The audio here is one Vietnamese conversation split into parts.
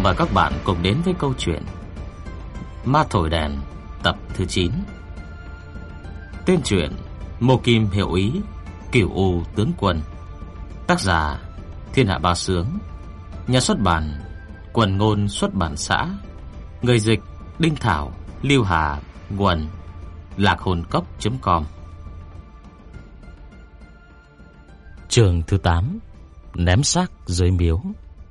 mời các bạn cùng đến với câu chuyện Ma Thổi Đèn tập thứ 9. Tên truyện Mộ Kim Hiệu Ý, Cửu U Tướng Quân. Tác giả Thiên Hạ Ba Sướng. Nhà xuất bản Quần Ngôn Xuất bản xã. Người dịch Đinh Thảo, Lưu Hà, Nguồn LacHồn.com. Chương thứ 8. Ném xác dưới miếu.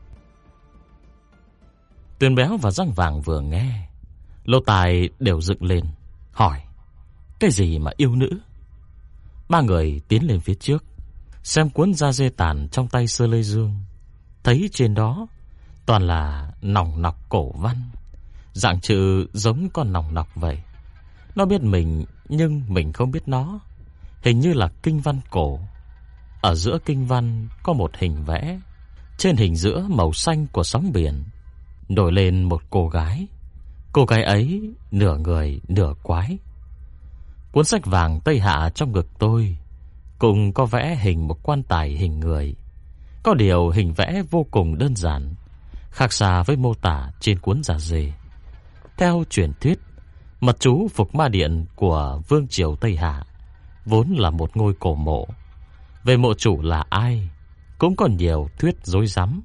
Tuyền Béo và Răng Vàng vừa nghe, lỗ tai đều dựng lên, hỏi: cái gì mà yêu nữ? Ba người tiến lên phía trước, xem cuốn da dê tàn trong tay Sơ Lê Dương, thấy trên đó toàn là nòng nọc cổ văn, dạng chữ giống con nòng nọc vậy. Nó biết mình nhưng mình không biết nó, hình như là kinh văn cổ. Ở giữa kinh văn có một hình vẽ, trên hình giữa màu xanh của sóng biển nổi lên một cô gái. Cô gái ấy nửa người nửa quái. Cuốn sách vàng Tây Hạ trong ngực tôi cũng có vẽ hình một quan tài hình người. Có điều hình vẽ vô cùng đơn giản, khác xa với mô tả trên cuốn da dê. Theo truyền thuyết, mật chú Phục Ma Điện của Vương triều Tây Hạ vốn là một ngôi cổ mộ. Về mộ chủ là ai cũng còn nhiều thuyết rối rắm.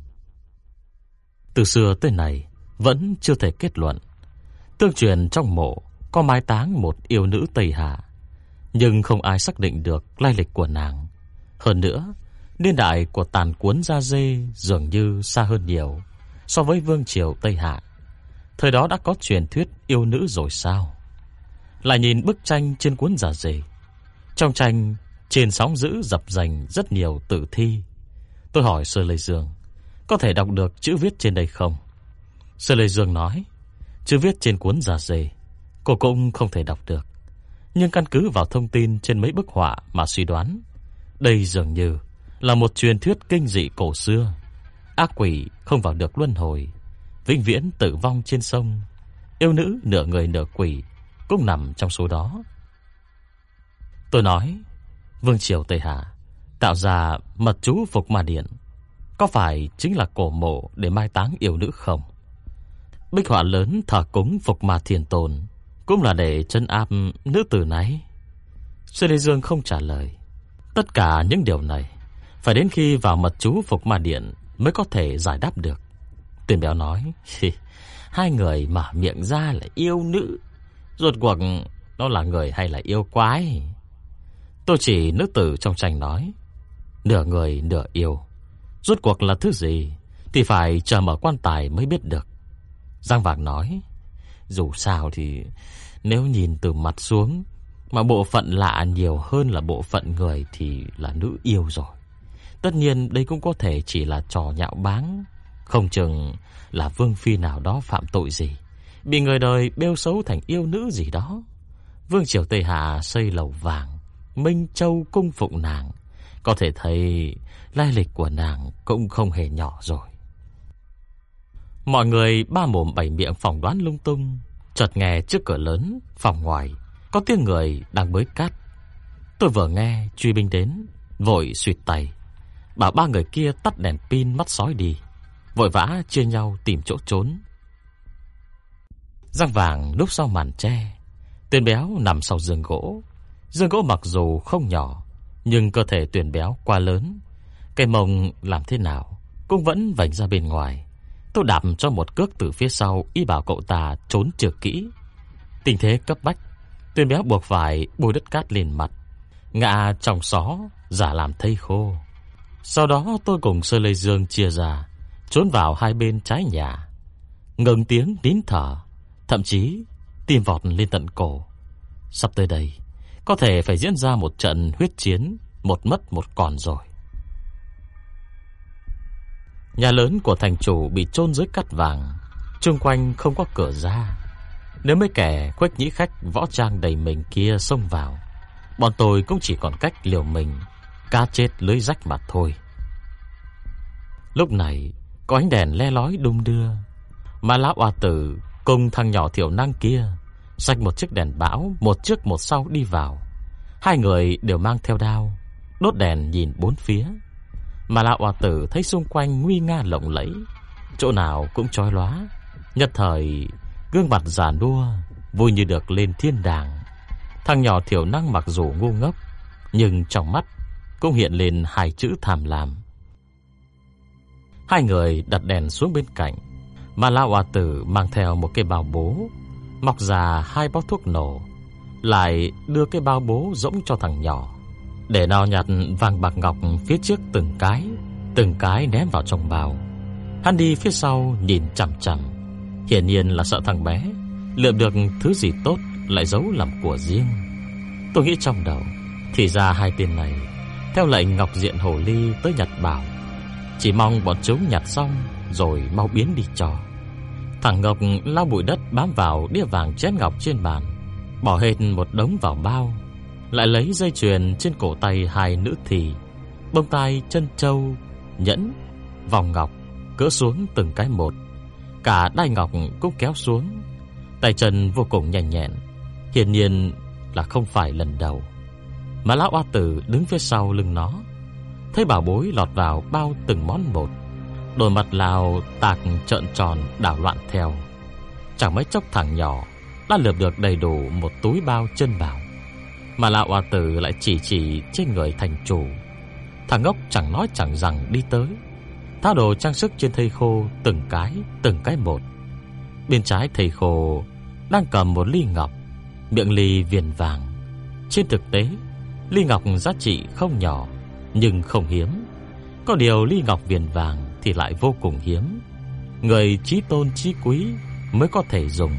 Từ xưa tới nay vẫn chưa thể kết luận. Tương truyền trong mộ có mai táng một yêu nữ Tây Hạ, nhưng không ai xác định được lai lịch của nàng. Hơn nữa, niên đại của tàn cuốn da dê dường như xa hơn nhiều so với Vương triều Tây Hạ. Thời đó đã có truyền thuyết yêu nữ rồi sao? Lại nhìn bức tranh trên cuốn da dê. Trong tranh, trên sóng dữ dập dành rất nhiều tử thi. Tôi hỏi Sơ Lê Dương, có thể đọc được chữ viết trên đây không? Sơ Lê Dương nói, chữ viết trên cuốn da dê cô cũng không thể đọc được, nhưng căn cứ vào thông tin trên mấy bức họa mà suy đoán, đây dường như là một truyền thuyết kinh dị cổ xưa. Ác quỷ không vào được luân hồi, vĩnh viễn tử vong trên sông. Yêu nữ nửa người nửa quỷ cũng nằm trong số đó. Tôi nói, Vương triều Tây Hạ tạo ra mật chú Phục Ma Điện, có phải chính là cổ mộ để mai táng yêu nữ không? Bích họa lớn thờ cúng Phục Ma Thiên Tôn cũng là để trấn áp nữ tử này. Sư Lê Dương không trả lời. Tất cả những điều này phải đến khi vào mật chú Phục Ma Điện mới có thể giải đáp được. Tuyền Béo nói, hai người mở miệng ra là yêu nữ, rốt cuộc nó là người hay là yêu quái? Tôi chỉ nữ tử trong tranh nói, nửa người nửa yêu, rốt cuộc là thứ gì thì phải chờ mở quan tài mới biết được. Giang Vàng nói, dù sao thì nếu nhìn từ mặt xuống mà bộ phận lạ nhiều hơn là bộ phận người thì là nữ yêu rồi. Tất nhiên đây cũng có thể chỉ là trò nhạo báng, không chừng là vương phi nào đó phạm tội gì, bị người đời bêu xấu thành yêu nữ gì đó. Vương triều Tây Hạ xây lầu vàng, Minh Châu cung phụng nàng, có thể thấy lai lịch của nàng cũng không hề nhỏ rồi. Mọi người ba mồm bảy miệng phỏng đoán lung tung. Chợt nghe trước cửa lớn phòng ngoài có tiếng người đang bới cát. Tôi vừa nghe truy binh đến, vội suýt tay bảo ba người kia tắt đèn pin mắt sói đi, vội vã chia nhau tìm chỗ trốn. Răng Vàng núp sau màn tre, Tuyền Béo nằm sau giường gỗ. Giường gỗ mặc dù không nhỏ, nhưng cơ thể Tuyền Béo quá lớn, cái mông làm thế nào cũng vẫn vành ra bên ngoài. Tôi đạp cho một cước từ phía sau, ý bảo cậu ta trốn chừa kỹ. Tình thế cấp bách, Tuyền Béo buộc phải bôi đất cát lên mặt, ngã trong xó, giả làm thây khô. Sau đó tôi cùng Sơ Lê Dương chia ra, trốn vào hai bên trái nhà, ngừng tiếng nín thở, thậm chí tim vọt lên tận cổ. Sắp tới đây có thể phải diễn ra một trận huyết chiến, một mất một còn rồi. Nhà lớn của thành chủ bị chôn dưới cát vàng, xung quanh không có cửa ra. Nếu mấy kẻ khuếch nhĩ khách võ trang đầy mình kia xông vào, bọn tôi cũng chỉ còn cách liều mình, cá chết lưới rách mà thôi. Lúc này có ánh đèn le lói đung đưa, mà lão oa tử cùng thằng nhỏ thiểu năng kia xách một chiếc đèn bão, một trước một sau đi vào. Hai người đều mang theo đao, đốt đèn nhìn bốn phía. Mà lão oa tử thấy xung quanh nguy nga lộng lẫy, chỗ nào cũng chói lóa. Nhất thời gương mặt già nua vui như được lên thiên đàng. Thằng nhỏ thiểu năng mặc dù ngu ngốc, nhưng trong mắt cũng hiện lên hai chữ tham lam. Hai người đặt đèn xuống bên cạnh, mà lão oa tử mang theo một cái bao bố, móc ra 2 bó thuốc nổ, lại đưa cái bao bố rỗng cho thằng nhỏ, để nó nhặt vàng bạc ngọc phía trước từng cái ném vào trong bao. Hắn đi phía sau nhìn chằm chằm, hiển nhiên là sợ thằng bé lượm được thứ gì tốt lại giấu làm của riêng. Tôi nghĩ trong đầu, thì ra hai tên này theo lệnh Ngọc Diện Hổ Ly tới nhặt bảo, chỉ mong bọn chúng nhặt xong rồi mau biến đi cho. Thằng Ngọc lau bụi đất bám vào đĩa vàng chén ngọc trên bàn, bỏ hết một đống vào bao, lại lấy dây chuyền trên cổ tay hai nữ thì, bông tai, chân châu, nhẫn, vòng ngọc cỡ xuống từng cái một. Cả đai ngọc cũng kéo xuống, tay chân vô cùng nhanh nhẹn, hiển nhiên là không phải lần đầu. Mà lão oa tử đứng phía sau lưng nó, thấy bảo bối lọt vào bao từng món một, đôi mặt Lào tạc trợn tròn đảo loạn theo. Chẳng mấy chốc thằng nhỏ đã lượm được đầy đủ một túi bao chân bảo. Mà lão oa tử lại chỉ trên người thành chủ. Thằng ngốc chẳng nói chẳng rằng đi tới, tháo đồ trang sức trên thây khô từng cái một. Bên trái thây khô đang cầm một ly ngọc, miệng ly viền vàng. Trên thực tế, ly ngọc giá trị không nhỏ, nhưng không hiếm. Có điều ly ngọc viền vàng thì lại vô cùng hiếm, người chí tôn chí quý mới có thể dùng.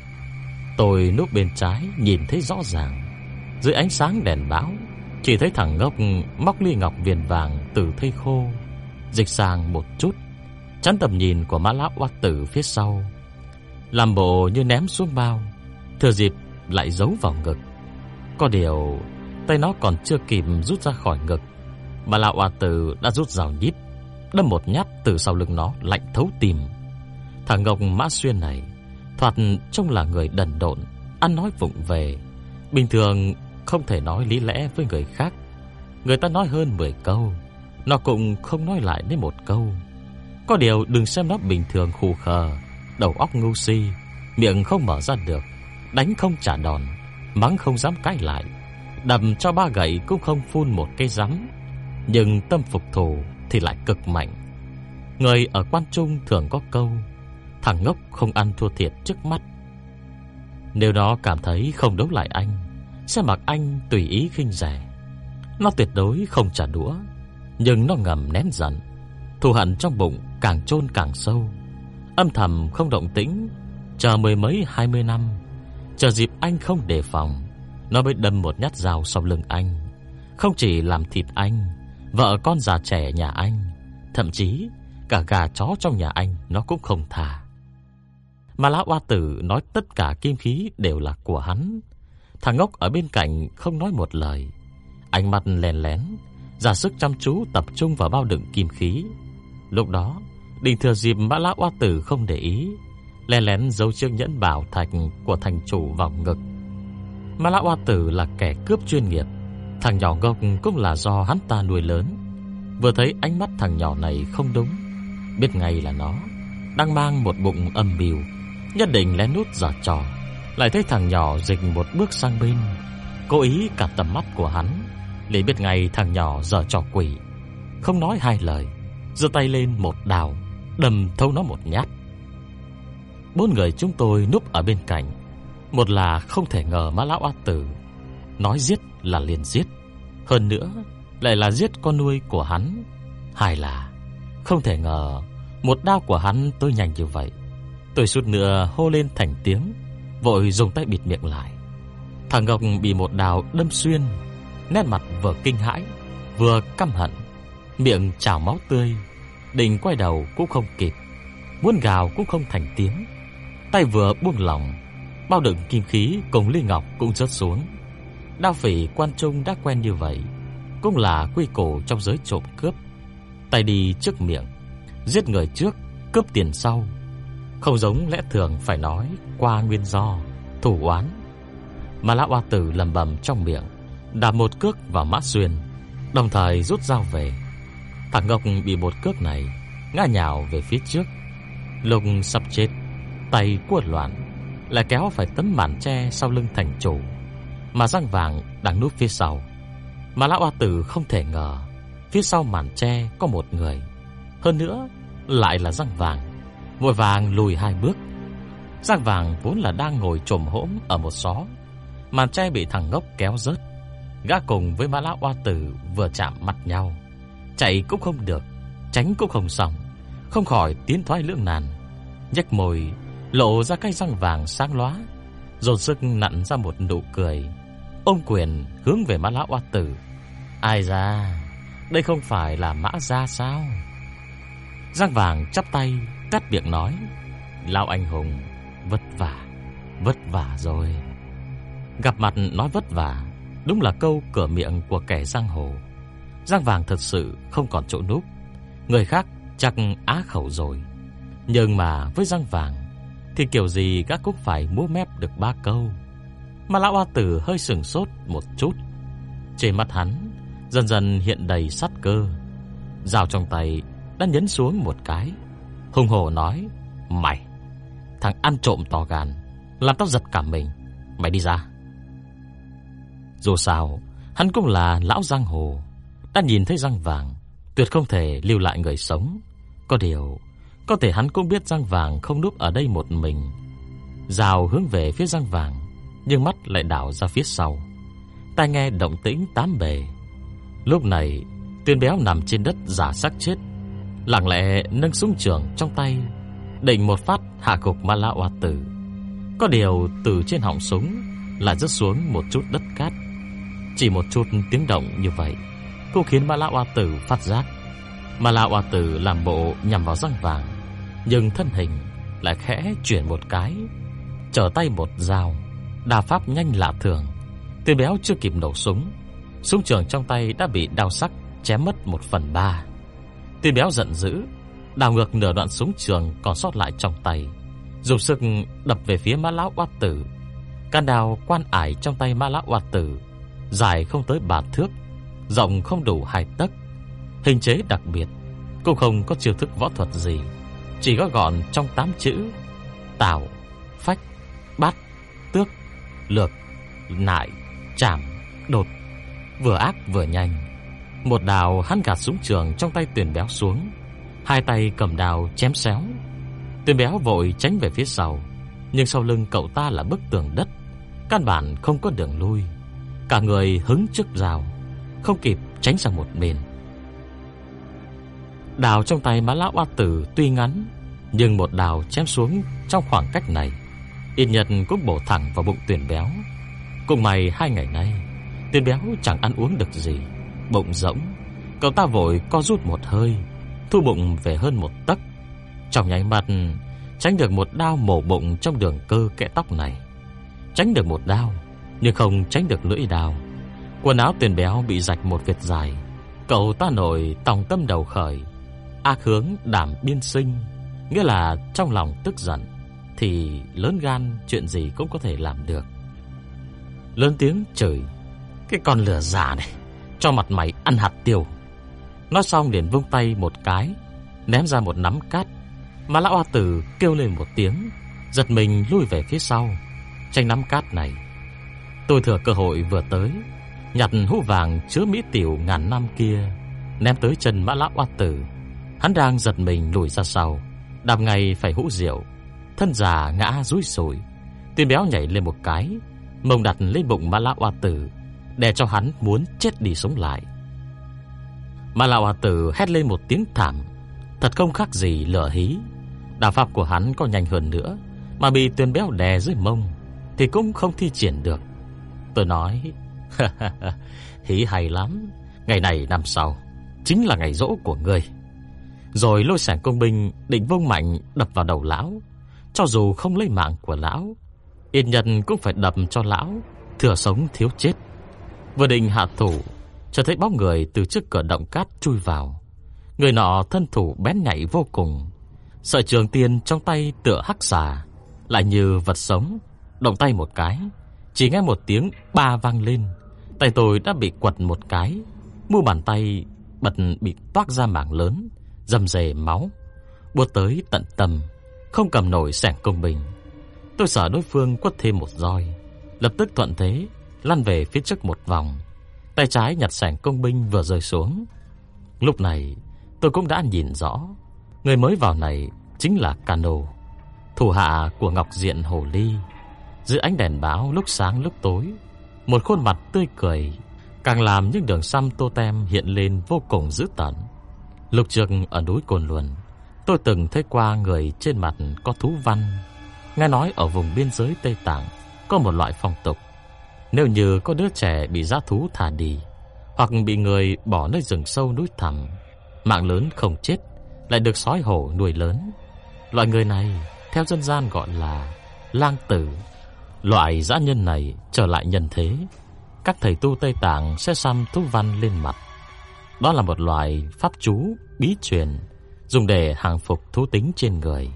Tôi núp bên trái nhìn thấy rõ ràng, dưới ánh sáng đèn báo, chỉ thấy thằng ngốc móc ly ngọc viền vàng từ thây khô, dịch sang một chút, chắn tầm nhìn của Mã lão oa tử phía sau, làm bộ như ném xuống bao, thừa dịp lại giấu vào ngực. Có điều tay nó còn chưa kịp rút ra khỏi ngực, Mã lão oa tử đã rút dao nhíp đâm một nhát từ sau lưng nó, lạnh thấu tim. Thằng ngốc Mã Xuyên này thoạt trông là người đần độn, ăn nói vụng về, bình thường không thể nói lý lẽ với người khác. Người ta nói hơn 10 câu, nó cũng không nói lại đến một câu. Có điều đừng xem nó bình thường khù khờ, đầu óc ngu si, miệng không mở ra được, đánh không trả đòn, mắng không dám cãi lại, đầm cho 3 gậy cũng không phun một cây rắm. Nhưng tâm phục thù thì lại cực mạnh. Người ở quan trung thường có câu, thằng ngốc không ăn thua thiệt trước mắt. Nếu nó cảm thấy không đấu lại anh, sẽ mặc anh tùy ý khinh rẻ. Nó tuyệt đối không trả đũa, nhưng nó ngầm nén giận, thù hận trong bụng càng chôn càng sâu, âm thầm không động tĩnh, chờ 10 mấy 20 năm, chờ dịp anh không đề phòng, nó mới đâm một nhát dao sau lưng anh. Không chỉ làm thịt anh, vợ con già trẻ nhà anh, thậm chí cả gà chó trong nhà anh nó cũng không thà. Mà lão oa tử nói tất cả kim khí đều là của hắn. Thằng ngốc ở bên cạnh không nói một lời, ánh mắt lén lén ra sức chăm chú tập trung vào bao đựng kim khí. Lúc đó định thừa dịp Mã lão oa tử không để ý, lén lén giấu chiếc nhẫn bảo thạch của thành chủ vào ngực. Mã lão oa tử là kẻ cướp chuyên nghiệp, thằng nhỏ ngốc cũng là do hắn ta nuôi lớn. Vừa thấy ánh mắt thằng nhỏ này không đúng, biết ngay là nó đang mang một bụng âm mưu, nhất định lén nút giở trò. Lại thấy thằng nhỏ dịch một bước sang bên, cố ý cặp tầm mắt của hắn, liền biết ngay thằng nhỏ giở trò quỷ. Không nói hai lời, giơ tay lên một đào, đâm thấu nó một nhát. 4 người chúng tôi núp ở bên cạnh, một là không thể ngờ Mã lão oa tử nói giết là liền giết, hơn nữa lại là giết con nuôi của hắn. Hai là không thể ngờ một đao của hắn tới nhanh như vậy. Tôi suýt nữa hô lên thành tiếng, vội dùng tay bịt miệng lại. Thằng Ngọc bị một đao đâm xuyên, nét mặt vừa kinh hãi vừa căm hận, miệng trào máu tươi, định quay đầu cũng không kịp, muốn gào cũng không thành tiếng. Tay vừa buông lỏng, bao đựng kim khí cùng ly ngọc cũng rớt xuống. Đao phỉ quan trung đã quen như vậy, cũng là quy củ trong giới trộm cướp. Tay đi trước miệng, giết người trước, cướp tiền sau, không giống lẽ thường phải nói qua nguyên do, thủ oán. Mà lão oa tử lẩm bẩm trong miệng, đạp một cước vào Mã Xuyên, đồng thời rút dao về. Thằng Ngọc bị một cước này ngã nhào về phía trước, Lúc sắp chết, tay cuột loạn, lại kéo phải tấm màn tre sau lưng thành chủ, mà răng vàng đang núp phía sau. Mà lão oa tử không thể ngờ phía sau màn tre có một người, hơn nữa lại là răng vàng, vội vàng lùi 2 bước. Răng vàng vốn là đang ngồi chồm hổm ở một xó, màn tre bị thằng ngốc kéo rớt. Gã cùng với Mã lão oa tử vừa chạm mặt nhau, chạy cũng không được, tránh cũng không xong, không khỏi tiến thoái lưỡng nan. Nhếch môi lộ ra cái răng vàng sáng lóa, dồn sức nặn ra một nụ cười, ôm quyền hướng về Mã lão oa tử. Ai da, đây không phải là Mã gia sao? Răng vàng chắp tay cắt miệng nói: Lão anh hùng, vất vả rồi. Gặp mặt nói vất vả, đúng là câu cửa miệng của kẻ giang hồ. Răng vàng thật sự không còn chỗ núp, người khác chắc á khẩu rồi, nhưng mà với răng vàng thì kiểu gì gã cũng phải múa mép được 3 câu. Mà lão oa tử hơi sửng sốt một chút, trên mắt hắn dần dần hiện đầy sát cơ, dao trong tay đã nhấn xuống một cái, hùng hổ nói: Mày, thằng ăn trộm to gan, làm tao giật cả mình, mày đi ra. Dù sao hắn cũng là lão giang hồ, đã nhìn thấy răng vàng, tuyệt không thể lưu lại người sống. Có điều, có thể hắn cũng biết răng vàng không núp ở đây một mình. Dao hướng về phía răng vàng, nhưng mắt lại đảo ra phía sau, tai nghe động tĩnh 8 bề. Lúc này Tuyên Béo nằm trên đất giả xác chết, lặng lẽ nâng súng trường trong tay, định một phát hạ gục Mã lão oa tử. Có điều từ trên họng súng lại rớt xuống một chút đất cát. Chỉ một chút tiếng động như vậy cũng khiến Mã lão oa tử phát giác. Mã lão oa tử làm bộ nhằm vào răng vàng, nhưng thân hình lại khẽ chuyển một cái, trở tay một dao, đà pháp nhanh lạ thường. Tuyên Béo chưa kịp nổ súng, súng trường trong tay đã bị đao sắc chém mất 1/3. Tuyên Béo giận dữ, đào ngược nửa đoạn súng trường còn sót lại trong tay, dùng sức đập về phía Mã lão oa tử. Can đao quan ải trong tay Mã lão oa tử dài không tới 3 thước, rộng không đủ 2 tấc, hình chế đặc biệt, cũng không có chiêu thức võ thuật gì, chỉ gói gọn trong 8 chữ: tào, phách, bát, tước, lược, nại, chảm, đột. Vừa ác vừa nhanh. Một đào hắn gạt súng trường trong tay Tuyên Béo xuống, hai tay cầm đao chém xéo. Tuyên Béo vội tránh về phía sau, nhưng sau lưng cậu ta là bức tường đất, căn bản không có đường lui. Cả người hứng trước dao, không kịp tránh sang một bên. Đào trong tay Mã lão oa tử tuy ngắn, nhưng một đào chém xuống trong khoảng cách này, ít nhất cũng bổ thẳng vào bụng Tuyên Béo. Cùng mày 2 ngày nay Tuyên Béo chẳng ăn uống được gì, bụng rỗng. Cậu ta vội co rút một hơi, thu bụng về hơn 1 tấc, trong nháy mắt tránh được một đao mổ bụng trong đường cơ kẽ tóc này. Tránh được một đao, nhưng không tránh được lưỡi đao. Quần áo Tuyên Béo bị rạch một vệt dài. Cậu ta nổi tòng tâm đầu khởi, ác hướng đảm biên sinh, nghĩa là trong lòng tức giận thì lớn gan chuyện gì cũng có thể làm được. Lớn tiếng chửi: Cái con lừa giả này, cho mặt mày ăn hạt tiêu. Nói xong liền vung tay một cái, ném ra một nắm cát. Mà lão oa tử kêu lên một tiếng, giật mình lui về phía sau, tranh nắm cát này. Tôi thừa cơ hội vừa tới, nhặt hũ vàng chứa mỹ tiểu ngàn năm kia, ném tới chân Mã lão oa tử. Hắn đang giật mình lùi ra sau, đạp ngay phải hũ rượu, thân già ngã rúi sùi. Tuyên Béo nhảy lên một cái, mông đặt lên bụng Mã lão oa tử, để cho hắn muốn chết đi sống lại. Mã lão oa tử hét lên một tiếng thảm, thật không khác gì lửa hí. Đao pháp của hắn có nhanh hơn nữa, mà bị Tuyên Béo đè dưới mông thì cũng không thi triển được. Tôi nói: Hí hay lắm, ngày này năm sau chính là ngày giỗ của ngươi. Rồi lôi sẻng công binh định vung mạnh đập vào đầu lão. Cho dù không lấy mạng của lão, ít nhất cũng phải đập cho lão thừa sống thiếu chết. Vừa định hạ thủ, chợt thấy bóng người từ trước cửa động cát chui vào. Người nọ thân thủ bén nhạy vô cùng, sợi trường tiên trong tay tựa hắc xà, lại như vật sống. Động tay một cái, chỉ nghe một tiếng ba vang lên, tay tôi đã bị quật một cái, mu bàn tay bật bị toác ra mảng lớn, rầm rề máu, buốt tới tận tâm. không cầm nổi xẻng công binh. Tôi sợ đối phương quất thêm một roi, lập tức thuận thế lăn về phía trước một vòng, tay trái nhặt xẻng công binh vừa rơi xuống. Lúc này tôi cũng đã nhìn rõ, người mới vào này chính là Cano, thủ hạ của Ngọc Diện Hồ Ly. Dưới ánh đèn báo lúc sáng lúc tối, một khuôn mặt tươi cười càng làm những đường xăm tô tem hiện lên vô cùng dữ tợn. Lúc trước ở núi Cồn Luân, tôi từng thấy qua người trên mặt có thú văn. Nghe nói ở vùng biên giới Tây Tạng có một loại phong tục, nếu như có đứa trẻ bị dã thú thả đi, hoặc bị người bỏ nơi rừng sâu núi thẳm, mạng lớn không chết, lại được sói hổ nuôi lớn. Loại người này theo dân gian gọi là lang tử. Loại dã nhân này trở lại nhân thế, các thầy tu Tây Tạng sẽ xăm thú văn lên mặt. Đó là một loại pháp chú bí truyền dùng để hàng phục thú tính trên người.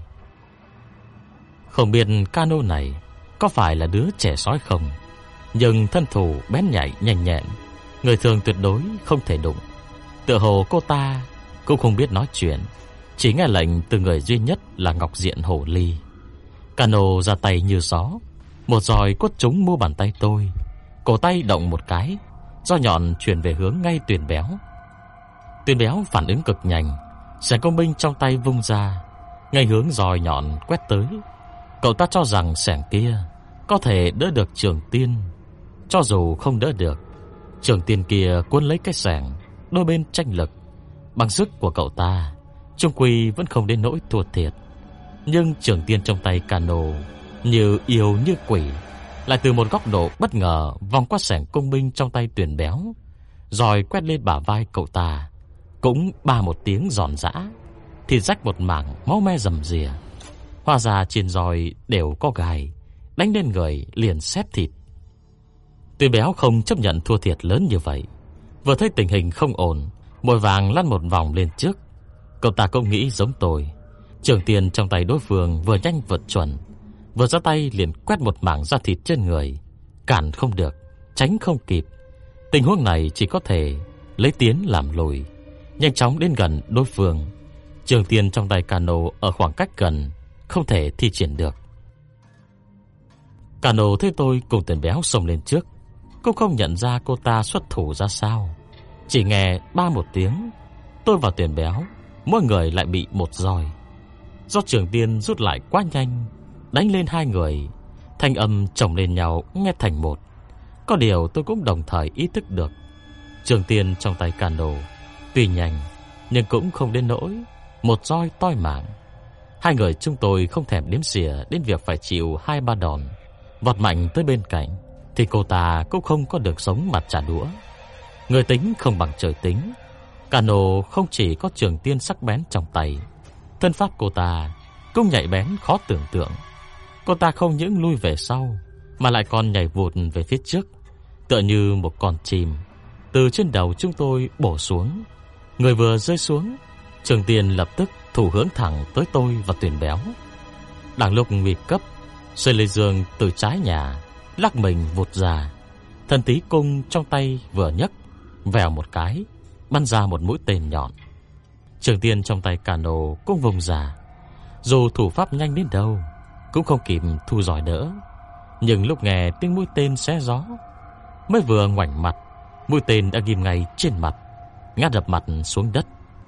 Không biết Cano này có phải là đứa trẻ sói không, nhưng thân thủ bén nhạy nhanh nhẹn, người thường tuyệt đối không thể đụng. Tựa hồ cô ta cũng không biết nói chuyện, chỉ nghe lệnh từ người duy nhất là Ngọc Diện Hồ Ly. Cano ra tay như gió, một roi quất trúng mu bàn tay tôi. Cổ tay động một cái, roi nhọn chuyển về hướng ngay Tuyền Béo. Tuyền Béo phản ứng cực nhanh, xẻng công binh trong tay vung ra, ngay hướng roi nhọn quét tới. Cậu ta cho rằng xẻng kia có thể đỡ được Trường Tiên. Cho dù không đỡ được, Trường Tiên kia cuốn lấy cái xẻng, đôi bên tranh lực. Bằng sức của cậu ta, chung quy vẫn không đến nỗi thua thiệt. Nhưng Trường Tiên trong tay Cano như yêu như quỷ, lại từ một góc độ bất ngờ vòng qua xẻng công binh trong tay Tuyền Béo, rồi quét lên bả vai cậu ta. Cũng ba một tiếng giòn giã, thịt rách một mảng, máu me rầm rìa. Hóa ra trên roi đều có gai, đánh lên người liền xếp thịt. Tuyền Béo không chấp nhận thua thiệt lớn như vậy, vừa thấy tình hình không ổn, vội vàng lăn một vòng lên trước. Cậu ta cũng nghĩ giống tôi, Trường Tiên trong tay đối phương vừa nhanh vừa chuẩn, vừa ra tay liền quét một mảng da thịt trên người, cản không được, tránh không kịp. Tình huống này chỉ có thể lấy tiến làm lùi, nhanh chóng đến gần đối phương. Trường Tiên trong tay Cano ở khoảng cách gần, không thể thi triển được. Cano thấy tôi cùng Tuyền Béo xông lên trước, cũng không nhận ra cô ta xuất thủ ra sao. Chỉ nghe ba một tiếng, tôi và Tuyền Béo mỗi người lại bị một roi. Do Trường Tiên rút lại quá nhanh, đánh lên hai người, thanh âm chồng lên nhau nghe thành một. Có điều tôi cũng đồng thời ý thức được, Trường Tiên trong tay Cano tuy nhanh, nhưng cũng không đến nỗi một roi toi mạng. Hai người chúng tôi không thèm đếm xỉa đến việc phải chịu 2-3 đòn. Vọt mạnh tới bên cạnh thì cô ta cũng không có được sống mặt trả đũa. Người tính không bằng trời tính. Cano không chỉ có Trường Tiên sắc bén trong tay, thân pháp cô ta cũng nhạy bén khó tưởng tượng. Cô ta không những lui về sau, mà lại còn nhảy vụt về phía trước, tựa như một con chim từ trên đầu chúng tôi bổ xuống. Người vừa rơi xuống, Trường Tiên lập tức thủ hướng thẳng tới tôi và Tuyền Béo. Đang lúc nguy cấp, Sơi Lê Dương từ trái nhà lắc mình vụt ra, thần tí cung trong tay vừa nhấc, vèo một cái bắn ra một mũi tên nhọn. Trường Tiên trong tay Cano cũng vùng ra, dù thủ pháp nhanh đến đâu cũng không kịp thu roi đỡ. Nhưng lúc nghe tiếng mũi tên xé gió, mới vừa ngoảnh mặt, mũi tên đã ghim ngay trên mặt, ngã đập mặt xuống đất.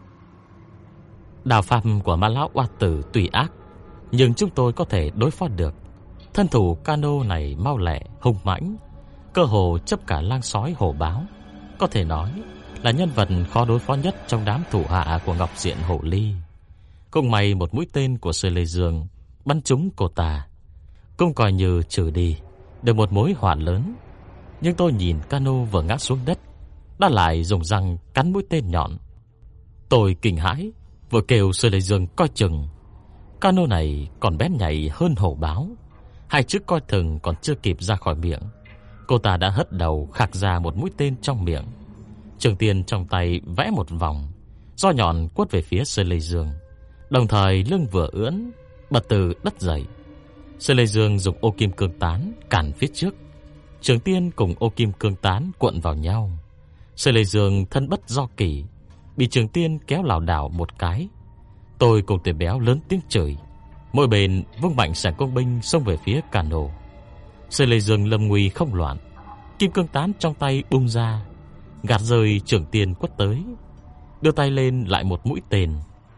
Đào pháp của Ma Lão Oa Tử tùy ác, nhưng chúng tôi có thể đối phó được. Thân thủ Cano này mau lẹ, hung mãnh, cơ hồ chấp cả lang sói hổ báo, có thể nói là nhân vật khó đối phó nhất trong đám thủ hạ của Ngọc Diện Hồ Ly. Cũng may một mũi tên của Sơi Lê Dương bắn trúng cô ta, cũng coi như trừ đi được một mối họa lớn. Nhưng tôi nhìn Cano vừa ngã xuống đất, đã lại dùng răng cắn mũi tên nhọn. Tôi kinh hãi, vội kêu Sơi Lê Dương coi chừng. Cano này còn bén nhạy hơn hổ báo. Hai chữ coi thường còn chưa kịp ra khỏi miệng, cô ta đã hất đầu khạc ra một mũi tên trong miệng. Trường Tiên trong tay vẽ một vòng, roi nhọn quất về phía Sơi Lê Dương, đồng thời lưng vừa ưỡn, bật từ đất dậy. Sơi Lê Dương dùng ô kim cương tán cản phía trước, Trường Tiên cùng ô kim cương tán cuộn vào nhau. Sơi Lê Dương thân bất do kỷ, bị Trường Tiên kéo lảo đảo một cái. Tôi cùng Tuyền Béo lớn tiếng chửi, Mỗi bên vung mạnh sảng công binh xông về phía cano. Sê Lê Dương lâm nguy không loạn, kim cương tán trong tay bung ra, gạt rơi trường tiên quất tới, đưa tay lên lại một mũi tên.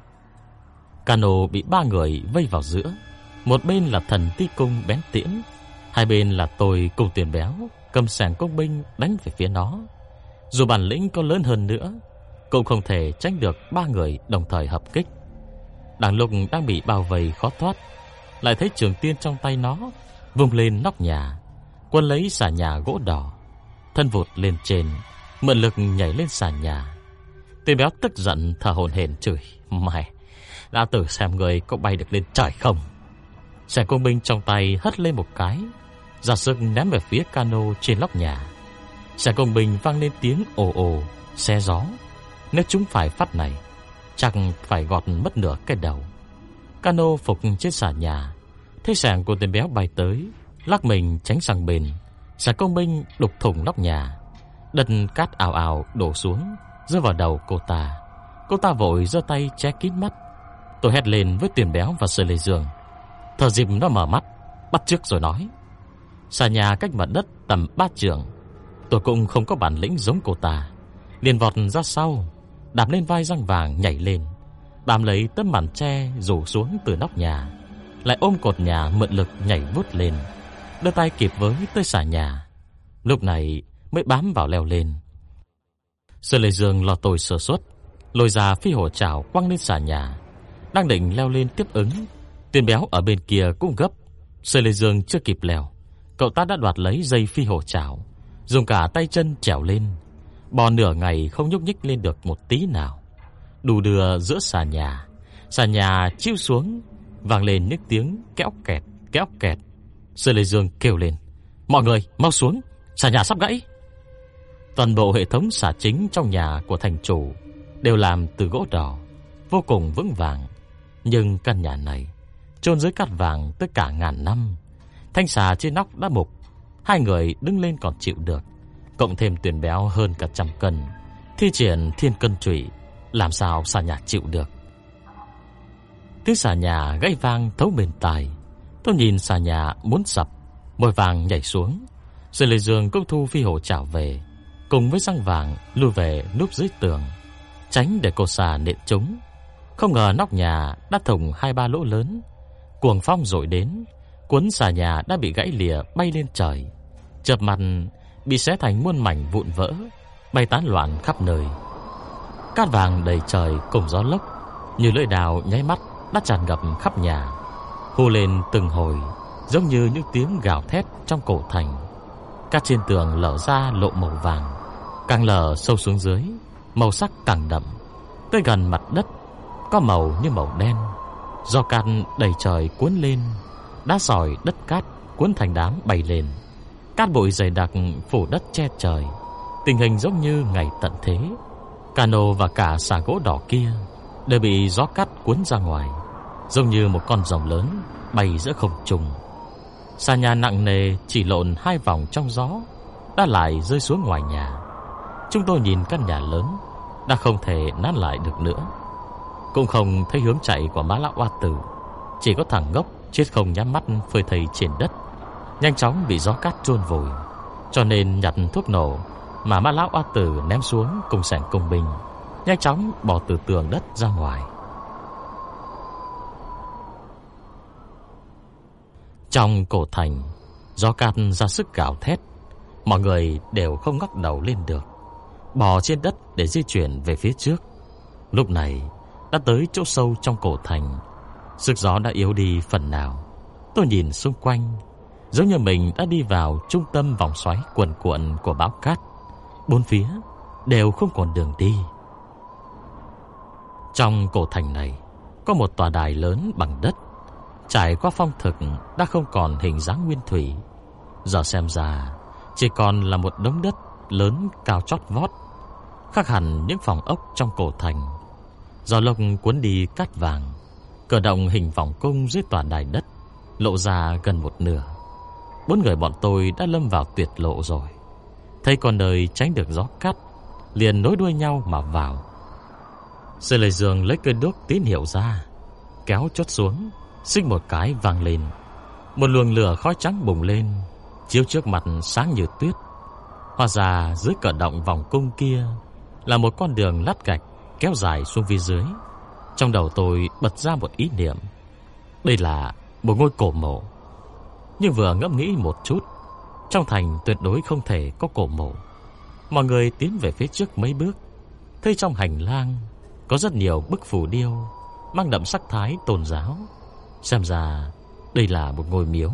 Cano bị 3 người vây vào giữa. Một bên là thần tí cung bén tiễn, hai bên là tôi cùng Tiền Béo cầm sảng công binh đánh về phía nó. Dù bản lĩnh có lớn hơn nữa, cũng không thể tránh được 3 người đồng thời hợp kích. Đang lúc đang bị bao vây khó thoát, lại thấy trường tiên trong tay nó vung lên nóc nhà, quân lấy xà nhà gỗ đỏ, thân vụt lên trên, mượn lực nhảy lên xà nhà. Tiền Béo tức giận thở hổn hển chửi: "Mày đã thử xem người có bay được lên trời không?" Sảng công binh trong tay hất lên một cái, ra sức ném về phía cano trên nóc nhà. Sảng công binh vang lên tiếng ồ ồ xé gió. Nếu chúng phải phát này, chắc phải gọt mất nửa cái đầu. Cano phục trên xà nhà, thấy sảng của Tiền Béo bay tới, lắc mình tránh sang bên. Sảng công binh đục thủng nóc nhà, đất cát ào ào đổ xuống, rơi vào đầu cô ta. Cô ta vội giơ tay che kín mắt. Tôi hét lên với Tiền Béo và Sơ Lê Dương. Thở dịp nó mở mắt, bắt chước rồi nói: "Xà nhà cách mặt đất tầm 3 trượng." Tôi cũng không có bản lĩnh giống cô ta, liền vọt ra sau, đạp lên vai Răng Vàng nhảy lên, bám lấy tấm màn tre rủ xuống từ nóc nhà, lại ôm cột nhà mượn lực nhảy vút lên, đưa tay kịp với tới xà nhà. Lúc này mới bám vào leo lên. Sơ Lê Dương lo tôi sơ suất, lôi ra phi hổ chảo quăng lên xà nhà, đang định leo lên tiếp ứng. Tiền Béo ở bên kia cũng gấp. Sơ Lê Dương chưa kịp leo, cậu ta đã đoạt lấy dây phi hổ chảo, dùng cả tay chân trèo lên, bò nửa ngày không nhúc nhích lên được một tí nào. Đù đưa giữa xà nhà chiếu xuống, vang lên những tiếng kéo kẹt kéo kẹt. Sơ Lê Dương kêu lên: "Mọi người mau xuống, xà nhà sắp gãy." Toàn bộ hệ thống xà chính trong nhà của thành chủ đều làm từ gỗ đỏ, vô cùng vững vàng. Nhưng căn nhà này chôn dưới cát vàng tới cả ngàn năm, thanh xà trên nóc đã mục, 2 người đứng lên còn chịu được, cộng thêm Tiền Béo hơn cả 100 cân, thi triển thiên cân trụy, làm sao xà nhà chịu được. Tiếng xà nhà gãy vang thấu bên tai. Tôi nhìn xà nhà muốn sập, vội vàng nhảy xuống. Rồi Lê Dương cũng thu phi hổ chảo về, cùng với Răng Vàng lùi về núp dưới tường, tránh để cô xà nện trúng. Không ngờ nóc nhà đã thủng 2-3 lỗ lớn, cuồng phong dội đến, cuốn xà nhà đã bị gãy lìa bay lên trời, chợp mặt bị xé thành muôn mảnh vụn vỡ, bay tán loạn khắp nơi. Cát vàng đầy trời cùng gió lốc như lưỡi đào nháy mắt đã tràn ngập khắp nhà, hù lên từng hồi, giống như những tiếng gào thét trong cổ thành. Cát trên tường lở ra lộ màu vàng, càng lở sâu xuống dưới, màu sắc càng đậm, tới gần mặt đất có màu như màu đen. Do cát đầy trời cuốn lên, đá sỏi đất cát cuốn thành đám bay lên, cát bụi dày đặc phủ đất che trời, tình hình giống như ngày tận thế. Cano và cả xà gỗ đỏ kia đều bị gió cát cuốn ra ngoài, giống như một con rồng lớn bay giữa không trung. Xà nhà nặng nề chỉ lộn 2 vòng trong gió đã lại rơi xuống ngoài nhà. Chúng tôi nhìn căn nhà lớn đã không thể nát lại được nữa, cũng không thấy hướng chạy của Mã Lão Oa Tử. Chỉ có thằng ngốc chết không nhắm mắt phơi thây trên đất, nhanh chóng bị gió cát chôn vùi. Cho nên nhặt thuốc nổ mà Mã Lão Oa Tử ném xuống cùng sảng công binh, nhanh chóng bỏ từ tường đất ra ngoài. Trong cổ thành, gió cát ra sức gào thét, mọi người đều không ngóc đầu lên được, bò trên đất để di chuyển về phía trước. Lúc này đã tới chỗ sâu trong cổ thành, sức gió đã yếu đi phần nào. Tôi nhìn xung quanh, giống như mình đã đi vào trung tâm vòng xoáy cuồn cuộn của bão cát. Bốn phía đều không còn đường đi. Trong cổ thành này có một tòa đài lớn bằng đất, trải qua phong thực đã không còn hình dáng nguyên thủy. Giờ xem ra chỉ còn là một đống đất lớn cao chót vót, khác hẳn những phòng ốc trong cổ thành. Gió lốc cuốn đi cát vàng, cờ động hình vòng cung dưới tòa đài đất lộ ra gần một nửa. 4 người bọn tôi đã lâm vào tuyệt lộ rồi. Thấy con đời tránh được gió cát, liền nối đuôi nhau mà vào. Sê Lê Dương lấy cây đuốc tín hiệu ra, kéo chốt xuống, xích một cái vang lên. Một luồng lửa khói trắng bùng lên, chiếu trước mặt sáng như tuyết. Hóa ra dưới cờ động vòng cung kia là một con đường lát gạch kéo dài xuống phía dưới. Trong đầu tôi bật ra một ý niệm. Đây là một ngôi cổ mộ. Nhưng vừa ngẫm nghĩ một chút, trong thành tuyệt đối không thể có cổ mộ. Mọi người tiến về phía trước mấy bước, thấy trong hành lang có rất nhiều bức phù điêu mang đậm sắc thái tôn giáo. Xem ra đây là một ngôi miếu.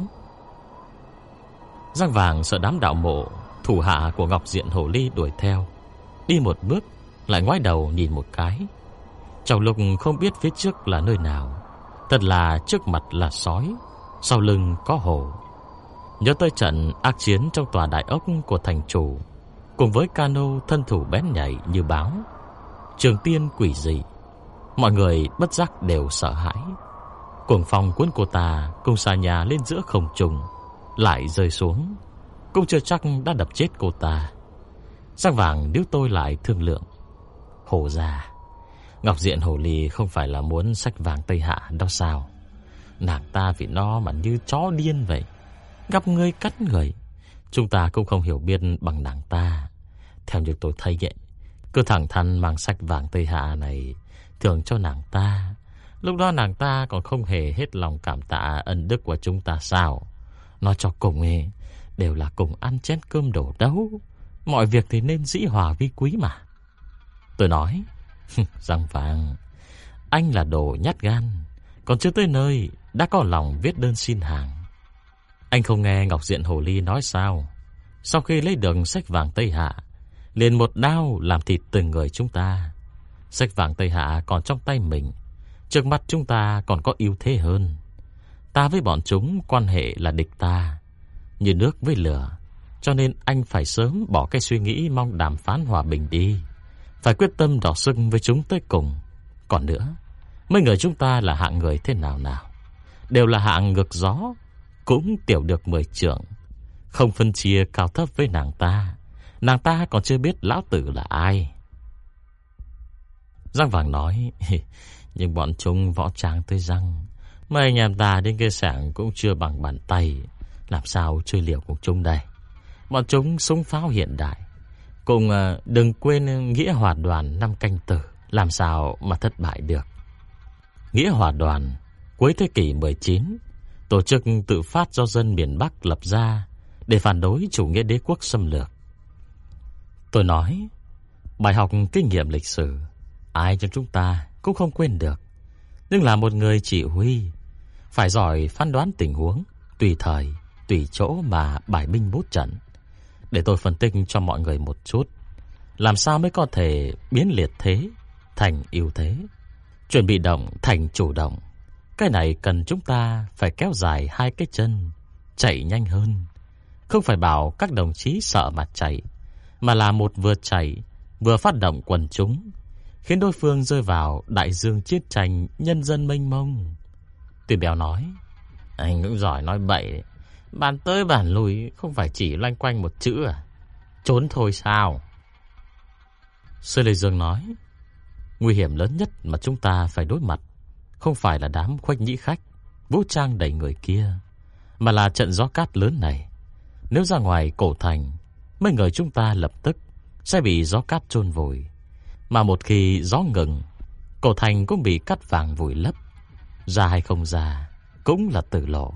Giang Vàng sợ đám đạo mộ thủ hạ của Ngọc Diện Hổ Ly đuổi theo, đi một bước lại ngoái đầu nhìn một cái. Trong lúc không biết phía trước là nơi nào, thật là trước mặt là sói, sau lưng có hổ. Nhớ tới trận ác chiến trong tòa đại ốc của thành chủ, cùng với cano thân thủ bén nhạy như báo, trường tiên quỷ dị, mọi người bất giác đều sợ hãi. Cuồng phong cuốn cô ta cùng xà nhà lên giữa không trung, lại rơi xuống, cũng chưa chắc đã đập chết cô ta. Giang Vàng níu tôi lại thương lượng. Hổ già, Ngọc Diện Hổ Ly không phải là muốn xách vàng Tây Hạ đâu sao? Nàng ta vì nó mà như chó điên vậy, gặp người cắt người. Chúng ta cũng không hiểu biết bằng nàng ta. Theo như tôi thấy vậy, cứ thẳng thắn mang sách vàng Tây Hạ này thưởng cho nàng ta. Lúc đó nàng ta còn không hề hết lòng cảm tạ ân đức của chúng ta sao? Nói cho cùng ấy, đều là cùng ăn chén cơm đổ đấu. Mọi việc thì nên dĩ hòa vi quý mà. Tôi nói, Giang Vàng, anh là đồ nhát gan, còn chưa tới nơi đã có lòng viết đơn xin hàng. Anh không nghe Ngọc Diện Hổ Ly nói sao? Sau khi lấy được sách vàng Tây Hạ, liền một đao làm thịt từng người chúng ta. Sách vàng Tây Hạ còn trong tay mình, trước mắt chúng ta còn có ưu thế hơn. Ta với bọn chúng quan hệ là địch ta, như nước với lửa. Cho nên anh phải sớm bỏ cái suy nghĩ mong đàm phán hòa bình đi, phải quyết tâm đọ sức với chúng tới cùng. Còn nữa, mấy người chúng ta là hạng người thế nào nào, đều là hạng ngược gió, cũng tiểu được 10 trượng, không phân chia cao thấp với nàng ta. Nàng ta còn chưa biết lão tử là ai. Giang Vàng nói, nhưng bọn chúng võ trang tới răng, mấy anh em ta đến cái sảng cũng chưa bằng bàn tay, làm sao chơi liều cùng chúng đây? Bọn chúng súng pháo hiện đại, cùng đừng quên Nghĩa Hòa Đoàn 5 canh tử, làm sao mà thất bại được. Nghĩa Hòa Đoàn cuối thế kỷ 19, tổ chức tự phát do dân miền Bắc lập ra để phản đối chủ nghĩa đế quốc xâm lược. Tôi nói, bài học kinh nghiệm lịch sử ai trong chúng ta cũng không quên được. Nhưng là một người chỉ huy, phải giỏi phán đoán tình huống, tùy thời, tùy chỗ mà bài binh bố trận. Để tôi phân tích cho mọi người một chút, làm sao mới có thể biến liệt thế thành ưu thế, chuyển bị động thành chủ động. Cái này cần chúng ta phải kéo dài hai cái chân, chạy nhanh hơn. Không phải bảo các đồng chí sợ mà chạy, mà là một vừa chạy vừa phát động quần chúng, khiến đối phương rơi vào đại dương chiến tranh nhân dân mênh mông. Tuyển Béo nói, anh cũng giỏi nói bậy. Bàn tới bàn lùi không phải chỉ loanh quanh một chữ à? Trốn thôi sao? Sư Lê Dương nói, nguy hiểm lớn nhất mà chúng ta phải đối mặt không phải là đám khoách nhĩ khách vũ trang đầy người kia, mà là trận gió cát lớn này. Nếu ra ngoài cổ thành, mấy người chúng ta lập tức sẽ bị gió cát chôn vùi. Mà một khi gió ngừng, cổ thành cũng bị cát vàng vùi lấp. Ra hay không ra cũng là tử lộ.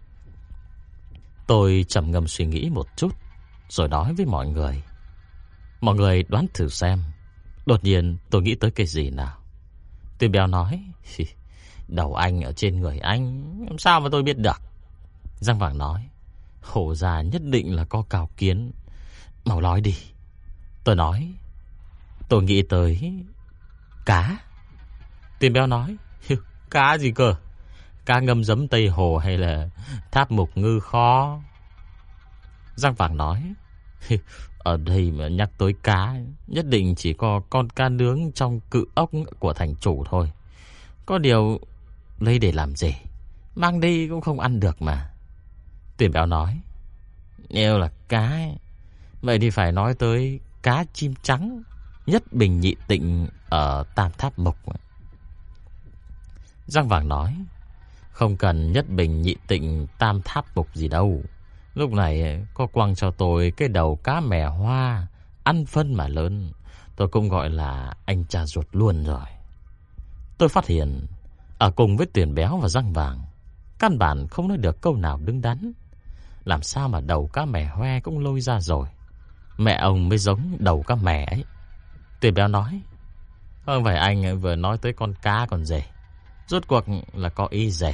Tôi trầm ngâm suy nghĩ một chút, rồi nói với mọi người. Mọi người đoán thử xem, đột nhiên tôi nghĩ tới cái gì nào? Tuyên Béo nói, đầu anh ở trên người anh, làm sao mà tôi biết được? Giang Vàng nói, hổ già nhất định là có cao kiến, mau nói đi. Tôi nói, tôi nghĩ tới cá. Tuyên Béo nói, cá gì cơ? Cá ngâm giấm Tây Hồ hay là tháp mục ngư kho? Giang Vàng nói, ở đây mà nhắc tới cá, nhất định chỉ có con cá nướng trong cự ốc của thành chủ thôi. Có điều lấy để làm gì, mang đi cũng không ăn được mà. Tuyển Béo nói, nếu là cá, vậy thì phải nói tới cá chim trắng nhất bình nhị tịnh ở Tam Tháp Mục. Giang Vàng nói, Không cần nhất bình nhị tịnh tam tháp mục gì đâu. Lúc này có quăng cho tôi cái đầu cá mè hoa, ăn phân mà lớn. Tôi cũng gọi là anh cha ruột luôn rồi. Tôi phát hiện ở cùng với Tuyền Béo và Răng Vàng, căn bản không nói được câu nào đứng đắn. Làm sao mà đầu cá mè hoe cũng lôi ra rồi. Mẹ ông mới giống đầu cá mè ấy. Tuyền Béo nói: không phải anh vừa nói tới con cá còn gì. Rốt cuộc là có ý gì?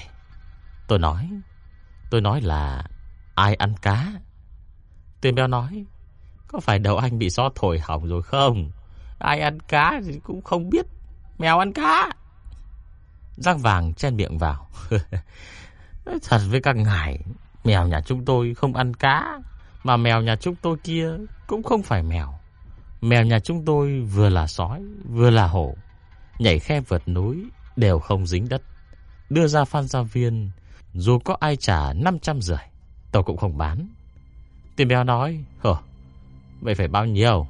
Tôi nói là ai ăn cá? Tuyền Béo nói: có phải đầu anh bị gió thổi hỏng rồi không? Ai ăn cá thì cũng không biết. Mèo ăn cá. Răng Vàng chen miệng vào: thật với các ngài, mèo nhà chúng tôi không ăn cá. Mà mèo nhà chúng tôi kia cũng không phải mèo. Mèo nhà chúng tôi vừa là sói, vừa là hổ. Nhảy khe vượt núi đều không dính đất. Đưa ra Phan Gia Viên, dù có ai trả 550, tôi cũng không bán. Tuyền Béo nói: vậy phải bao nhiêu?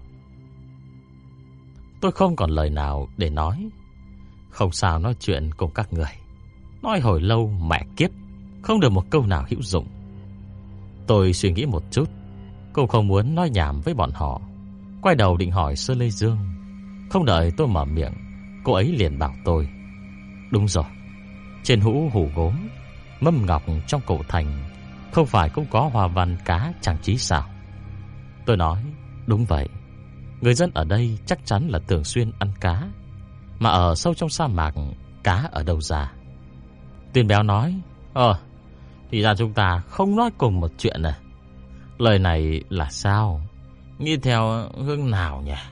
Tôi không còn lời nào để nói. Không sao nói chuyện cùng các người. Nói hồi lâu mẹ kiếp, không được một câu nào hữu dụng. Tôi suy nghĩ một chút, cũng không muốn nói nhảm với bọn họ. Quay đầu định hỏi Sơ Lê Dương. Không đợi tôi mở miệng, cô ấy liền bảo tôi: đúng rồi, trên hũ hủ gốm, mâm ngọc trong cổ thành không phải cũng có hoa văn cá trang trí sao? Tôi nói: đúng vậy. Người dân ở đây chắc chắn là thường xuyên ăn cá. Mà ở sâu trong sa mạc, cá ở đâu ra? Tuyền Béo nói: thì ra chúng ta không nói cùng một chuyện à? Lời này là sao? Nghĩ theo hướng nào nhỉ?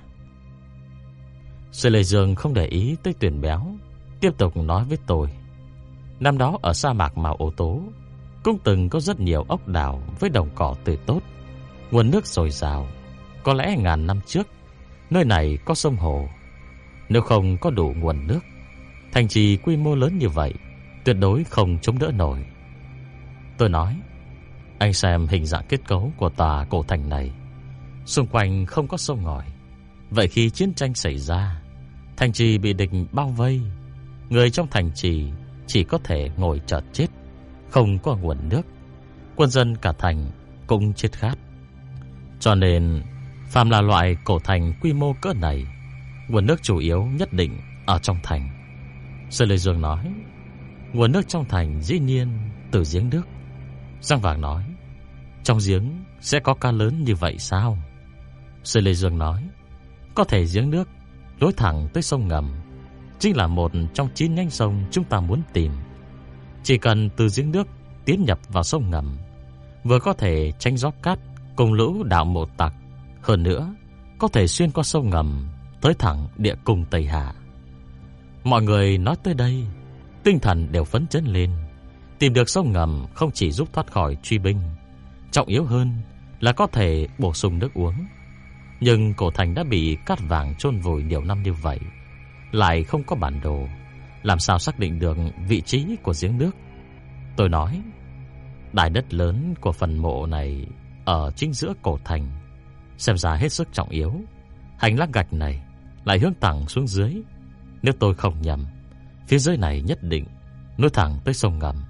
Sư Lê Dương không để ý tới Tuyền Béo, tiếp tục nói với tôi: năm đó ở sa mạc màu ô tố cũng từng có rất nhiều ốc đảo với đồng cỏ tươi tốt, nguồn nước dồi dào. Có lẽ ngàn năm trước nơi này có sông hồ. Nếu không có đủ nguồn nước, thành trì quy mô lớn như vậy tuyệt đối không chống đỡ nổi. Tôi nói: anh xem hình dạng kết cấu của tòa cổ thành này, xung quanh không có sông ngòi. Vậy khi chiến tranh xảy ra, thành trì bị địch bao vây, người trong thành trì chỉ có thể ngồi chờ chết. Không có nguồn nước, quân dân cả thành cũng chết khát. Cho nên phàm là loại cổ thành quy mô cỡ này, nguồn nước chủ yếu nhất định ở trong thành. Sư Lê Dương nói: nguồn nước trong thành dĩ nhiên từ giếng nước. Răng Vàng nói: trong giếng sẽ có cá lớn như vậy sao? Sư Lê Dương nói: có thể giếng nước lối thẳng tới sông ngầm chính là một trong 9 nhánh sông chúng ta muốn tìm. Chỉ cần từ giếng nước tiến nhập vào sông ngầm, vừa có thể tránh gió cát cùng lũ đạo mộ tặc, hơn nữa có thể xuyên qua sông ngầm tới thẳng địa cung Tây Hạ. Mọi người nói tới đây, tinh thần đều phấn chấn lên. Tìm được sông ngầm không chỉ giúp thoát khỏi truy binh, trọng yếu hơn là có thể bổ sung nước uống. Nhưng cổ thành đã bị cát vàng chôn vùi nhiều năm như vậy, lại không có bản đồ, làm sao xác định được vị trí của giếng nước? Tôi nói: đài đất lớn của phần mộ này ở chính giữa cổ thành, xem ra hết sức trọng yếu. Hành lang gạch này lại hướng thẳng xuống dưới. Nếu tôi không nhầm, phía dưới này nhất định nối thẳng tới sông ngầm.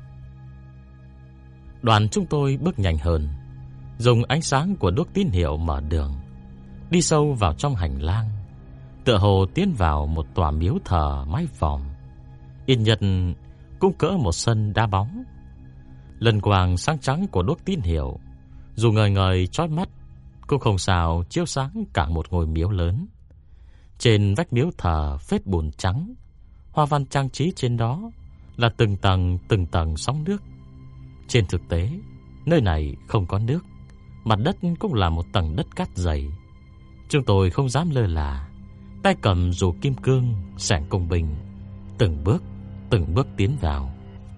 Đoàn chúng tôi bước nhanh hơn, dùng ánh sáng của đuốc tín hiệu mở đường, đi sâu vào trong hành lang, tựa hồ tiến vào một tòa miếu thờ mái vòm. Ít nhất cũng cỡ một sân đá bóng. Lần quang sáng trắng của đuốc tín hiệu, dù ngời ngời chói mắt, cũng không sao chiếu sáng cả một ngôi miếu lớn. Trên vách miếu thờ phết bùn trắng, hoa văn trang trí trên đó là từng tầng sóng nước. Trên thực tế, nơi này không có nước, mặt đất cũng là một tầng đất cát dày. Chúng tôi không dám lơ là, tay cầm dù kim cương, xẻng công binh, từng bước tiến vào.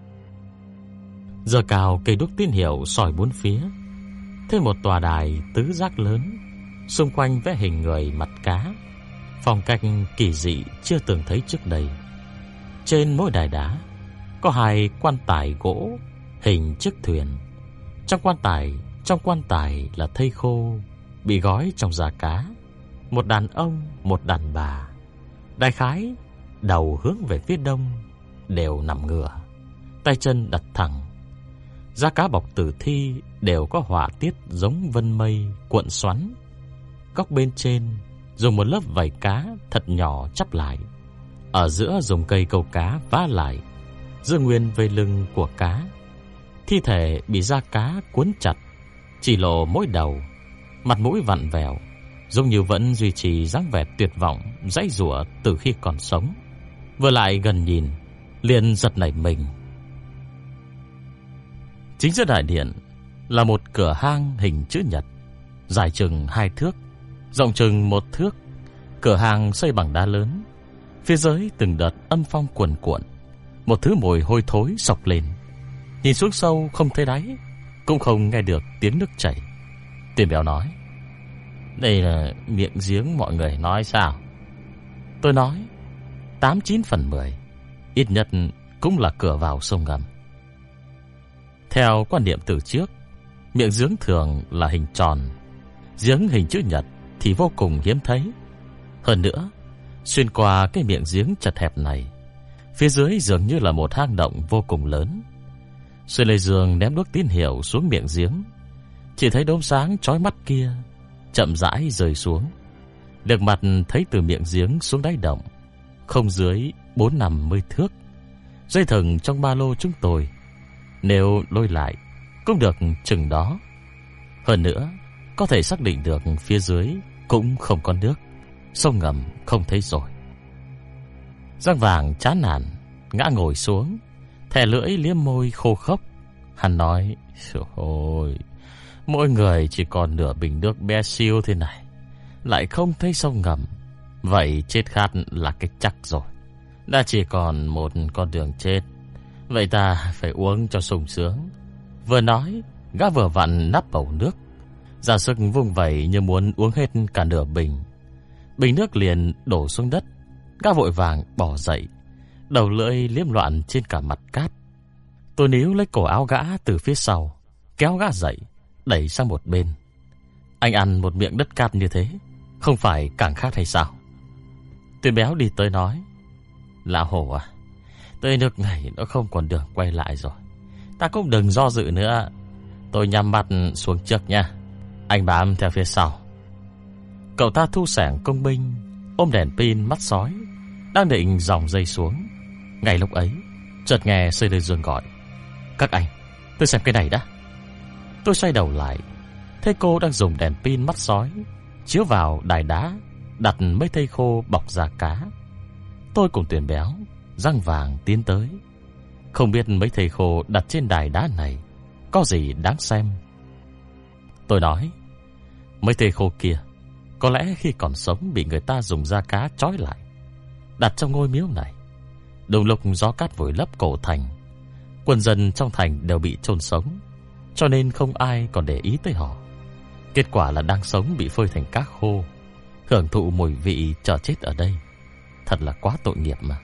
Giờ cao cây đuốc tín hiệu soi bốn phía, thêm một tòa đài tứ giác lớn, xung quanh vẽ hình người mặt cá, phong cách kỳ dị chưa từng thấy trước đây. Trên mỗi đài đá có 2 quan tài gỗ hình chiếc thuyền. Trong quan tài là thây khô bị gói trong da cá, một đàn ông, một đàn bà, đại khái đầu hướng về phía đông, đều nằm ngửa. tay chân đặt thẳng. Da cá bọc tử thi đều có họa tiết giống vân mây cuộn xoắn. Góc bên trên dùng một lớp vảy cá thật nhỏ chắp lại, ở giữa dùng cây câu cá vá lại, giữ nguyên vây lưng của cá. Thi thể bị da cá cuốn chặt, chỉ lộ mỗi đầu, mặt mũi vặn vẹo, giống như vẫn duy trì dáng vẻ tuyệt vọng giãy giụa từ khi còn sống. Vừa lại gần nhìn, liền giật nảy mình. Chính giữa đại điện là một cửa hang hình chữ nhật, dài chừng 2 thước, rộng chừng 1 thước. Cửa hang xây bằng đá lớn, phía dưới từng đợt âm phong cuồn cuộn, một thứ mùi hôi thối sộc lên. Nhìn xuống sâu không thấy đáy, cũng không nghe được tiếng nước chảy. Tiền Béo nói: "Đây là miệng giếng mọi người nói sao?" Tôi nói: 8-9 phần 10, ít nhất cũng là cửa vào sông ngầm. Theo quan niệm từ trước, miệng giếng thường là hình tròn, giếng hình chữ nhật thì vô cùng hiếm thấy. Hơn nữa, xuyên qua cái miệng giếng chật hẹp này, phía dưới dường như là một hang động vô cùng lớn. Xuân Lê Dương ném đuốc tín hiệu xuống miệng giếng, chỉ thấy đốm sáng chói mắt kia chậm rãi rơi xuống. Được mặt thấy từ miệng giếng xuống đáy động không dưới 4-50 thước. Dây thừng trong ba lô chúng tôi nếu lôi lại cũng được chừng đó. Hơn nữa, có thể xác định được phía dưới cũng không có nước, sông ngầm không thấy rồi. Giang Vàng chán nản ngã ngồi xuống, thè lưỡi liếm môi khô khốc. Hắn nói: "Ôi, mỗi người chỉ còn nửa bình nước bé xíu thế này, lại không thấy sông ngầm, vậy chết khát là cái chắc rồi. Đã chỉ còn một con đường chết, vậy ta phải uống cho sung sướng." Vừa nói, gã vừa vặn nắp bầu nước, ra sức vung vẩy như muốn uống hết cả nửa bình. Bình nước liền đổ xuống đất. Gã vội vàng bỏ dậy, đầu lưỡi liếm loạn trên cả mặt cát. Tôi níu lấy cổ áo gã từ phía sau, kéo gã dậy, đẩy sang một bên. "Anh ăn một miệng đất cát như thế, không phải càng khát hay sao?" Tuyên Béo đi tới nói: "Lão Hổ à, tới nước này nó không còn đường quay lại rồi. Ta cũng đừng do dự nữa. Tôi nhắm mắt xuống trước nha, anh bám theo phía sau." Cậu ta thu xẻng công binh, ôm đèn pin mắt sói, đang định dòng dây xuống. Ngay lúc ấy, chợt nghe Sơi Lê Dương gọi: "Các anh, tôi xem cái này đã." Tôi xoay đầu lại, thấy cô đang dùng đèn pin mắt sói chiếu vào đài đá đặt mấy thây khô bọc da cá. Tôi cùng Tuyển Béo, Giang Vàng tiến tới. Không biết mấy thây khô đặt trên đài đá này có gì đáng xem. Tôi nói: "Mấy thây khô kia có lẽ khi còn sống bị người ta dùng da cá trói lại, đặt trong ngôi miếu này. Đúng lúc gió cát vùi lấp cổ thành, quân dân trong thành đều bị chôn sống, cho nên không ai còn để ý tới họ. Kết quả là đang sống bị phơi thành cát khô, hưởng thụ mùi vị chờ chết ở đây. Thật là quá tội nghiệp mà."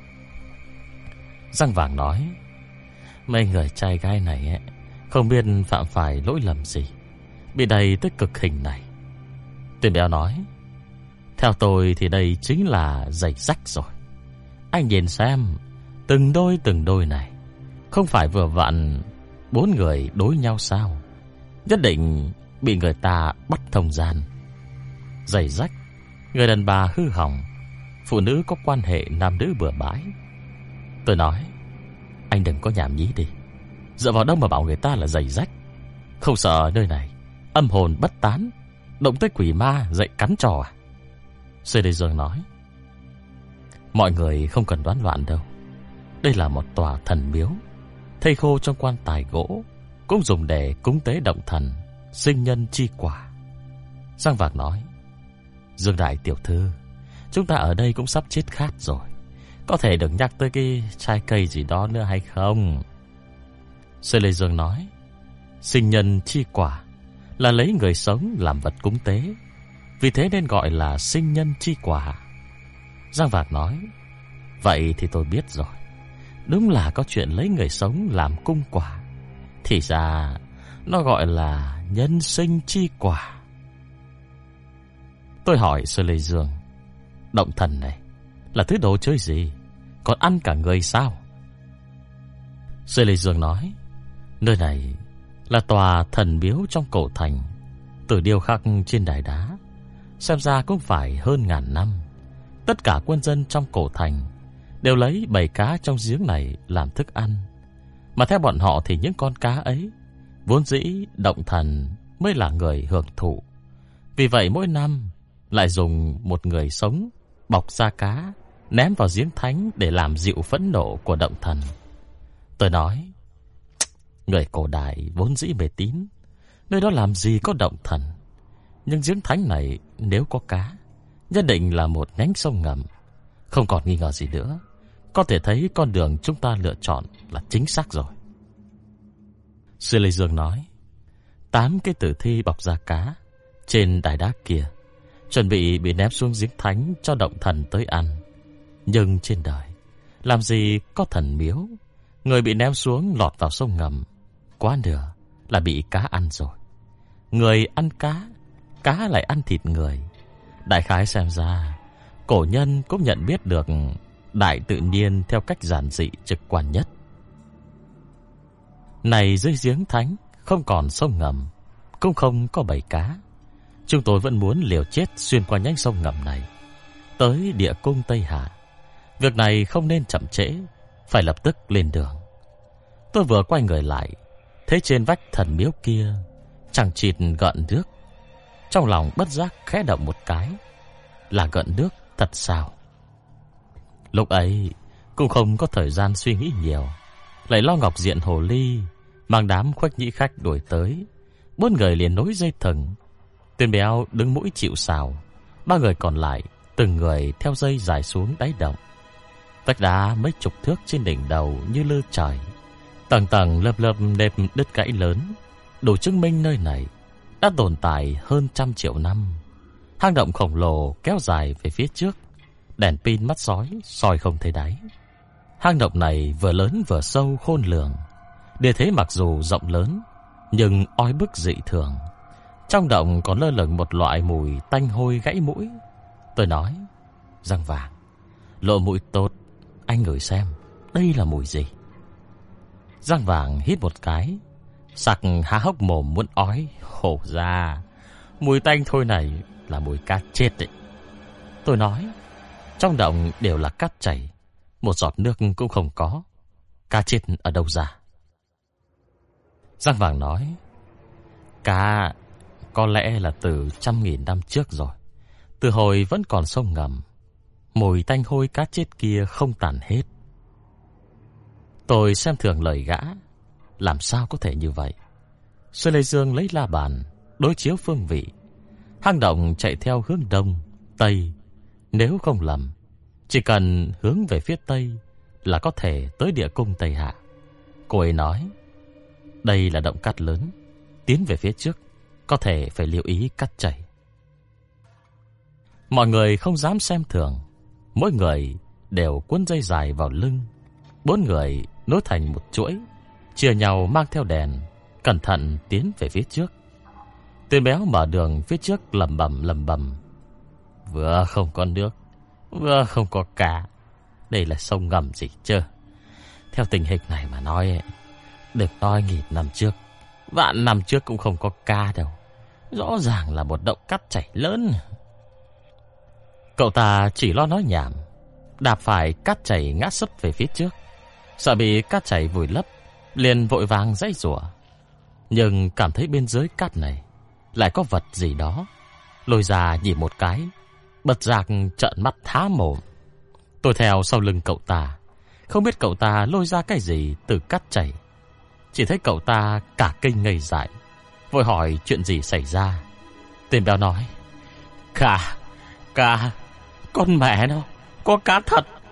Giang Vàng nói: "Mấy người trai gái này ấy, không biết phạm phải lỗi lầm gì, bị đày tới cực hình này." Tuyển Béo nói: "Theo tôi thì đây chính là giày rách rồi. Anh nhìn xem, từng đôi này, không phải vừa vặn 4 người đối nhau sao? Nhất định bị người ta bắt thông gian. Giày rách, người đàn bà hư hỏng, phụ nữ có quan hệ nam nữ bừa bãi." Tôi nói: "Anh đừng có nhảm nhí đi, dựa vào đâu mà bảo người ta là giày rách? Không sợ nơi này âm hồn bất tán, động tới quỷ ma dậy cắn trò à?" Sơi Lê Dương nói: "Mọi người không cần đoán loạn đâu. Đây là một tòa thần miếu, thây khô trong quan tài gỗ cũng dùng để cúng tế động thần, sinh nhân chi quả." Giang Vạc nói: "Dương đại tiểu thư, chúng ta ở đây cũng sắp chết khát rồi, có thể đừng nhắc tới cái trái cây gì đó nữa hay không?" Sơi Lê Dương nói: "Sinh nhân chi quả là lấy người sống làm vật cúng tế, vì thế nên gọi là sinh nhân chi quả." Giang Vạc nói: "Vậy thì tôi biết rồi. Đúng là có chuyện lấy người sống làm cung quả, thì ra nó gọi là nhân sinh chi quả." Tôi hỏi Sơi Lê Dương: "Động thần này là thứ đồ chơi gì? Còn ăn cả người sao?" Sư Lê Dương nói, nơi này là tòa thần miếu trong cổ thành, từ điêu khắc trên đài đá, xem ra cũng phải hơn ngàn năm. Tất cả quân dân trong cổ thành đều lấy bầy cá trong giếng này làm thức ăn. Mà theo bọn họ thì những con cá ấy vốn dĩ động thần mới là người hưởng thụ. Vì vậy mỗi năm lại dùng một người sống bọc da cá ném vào giếng thánh để làm dịu phẫn nộ của động thần. Tôi nói, người cổ đại vốn dĩ mê tín, nơi đó làm gì có động thần. Nhưng giếng thánh này nếu có cá, nhất định là một nhánh sông ngầm. Không còn nghi ngờ gì nữa. Có thể thấy con đường chúng ta lựa chọn là chính xác rồi. Sư Lê Dương nói, 8 cái tử thi bọc da cá trên đài đá kia chuẩn bị ném xuống giếng thánh cho động thần tới ăn. Nhưng trên đời làm gì có thần miếu, người bị ném xuống lọt vào sông ngầm, quá nửa là bị cá ăn rồi. Người ăn cá, cá lại ăn thịt người. Đại khái xem ra cổ nhân cũng nhận biết được đại tự nhiên theo cách giản dị trực quan nhất. Này dưới giếng thánh không còn sông ngầm, cũng không có bầy cá. Chúng tôi vẫn muốn liều chết xuyên qua nhánh sông ngầm này tới địa cung Tây Hạ. Việc này không nên chậm trễ, phải lập tức lên đường. Tôi vừa quay người lại, thấy trên vách thần miếu kia chẳng chịt gợn nước. Trong lòng bất giác khẽ động một cái, là gợn nước thật sao? Lúc ấy cũng không có thời gian suy nghĩ nhiều, lại lo Ngọc Diện Hồ Ly mang đám Khuếch Nhĩ khách đuổi tới. 4 người liền nối dây thừng. Tuyên Béo đứng mũi chịu sào, 3 người còn lại từng người theo dây dài xuống đáy động. Vách đá mấy chục thước trên đỉnh đầu như lơ trời, tầng tầng lớp lớp nếp đứt gãy lớn, đủ chứng minh nơi này đã tồn tại hơn 100 triệu năm. Hang động khổng lồ kéo dài về phía trước, đèn pin mắt sói soi không thấy đáy. Hang động này vừa lớn vừa sâu khôn lường. Địa thế mặc dù rộng lớn nhưng oi bức dị thường. Trong động còn lơ lửng một loại mùi tanh hôi gãy mũi. Tôi nói, răng vàng, lộ mũi tốt, anh ngửi xem đây là mùi gì. Răng vàng hít một cái, sặc há hốc mồm muốn ói. Hổ ra, mùi tanh thôi này là mùi cá chết đấy. Tôi nói, trong động đều là cát chảy, một giọt nước cũng không có, cá chết ở đâu ra? Răng vàng nói, cá có lẽ là từ 100.000 năm trước rồi, từ hồi vẫn còn sông ngầm. Mùi tanh hôi cá chết kia không tàn hết. Tôi xem thường lời gã, làm sao có thể như vậy? Sư Lê Dương lấy la bàn đối chiếu phương vị. Hang động chạy theo hướng đông, tây. Nếu không lầm, chỉ cần hướng về phía tây là có thể tới địa cung Tây Hạ. Cô ấy nói, đây là động cát lớn, tiến về phía trước có thể phải lưu ý cát chảy. Mọi người không dám xem thường, mỗi người đều cuốn dây dài vào lưng. 4 người nối thành một chuỗi, chia nhau mang theo đèn, cẩn thận tiến về phía trước. Tuyên Béo mở đường phía trước lẩm bẩm, vừa không có nước, vừa không có cá, đây là sông ngầm gì chứ? Theo tình hình này mà nói, đừng nói 1000 năm trước, vạn năm trước cũng không có cá đâu. Rõ ràng là một động cát chảy lớn. Cậu ta chỉ lo nói nhảm, đạp phải cát chảy ngã sấp về phía trước, sợ bị cát chảy vùi lấp, liền vội vàng giãy giụa. Nhưng cảm thấy bên dưới cát này lại có vật gì đó, lôi ra nhìn một cái, bật giác trợn mắt há mồm. Tôi theo sau lưng cậu ta, không biết cậu ta lôi ra cái gì từ cát chảy. Chỉ thấy cậu ta cả kinh ngây dại, vội hỏi chuyện gì xảy ra. Tuyên Béo nói, cá, con mẹ nó, có cá thật.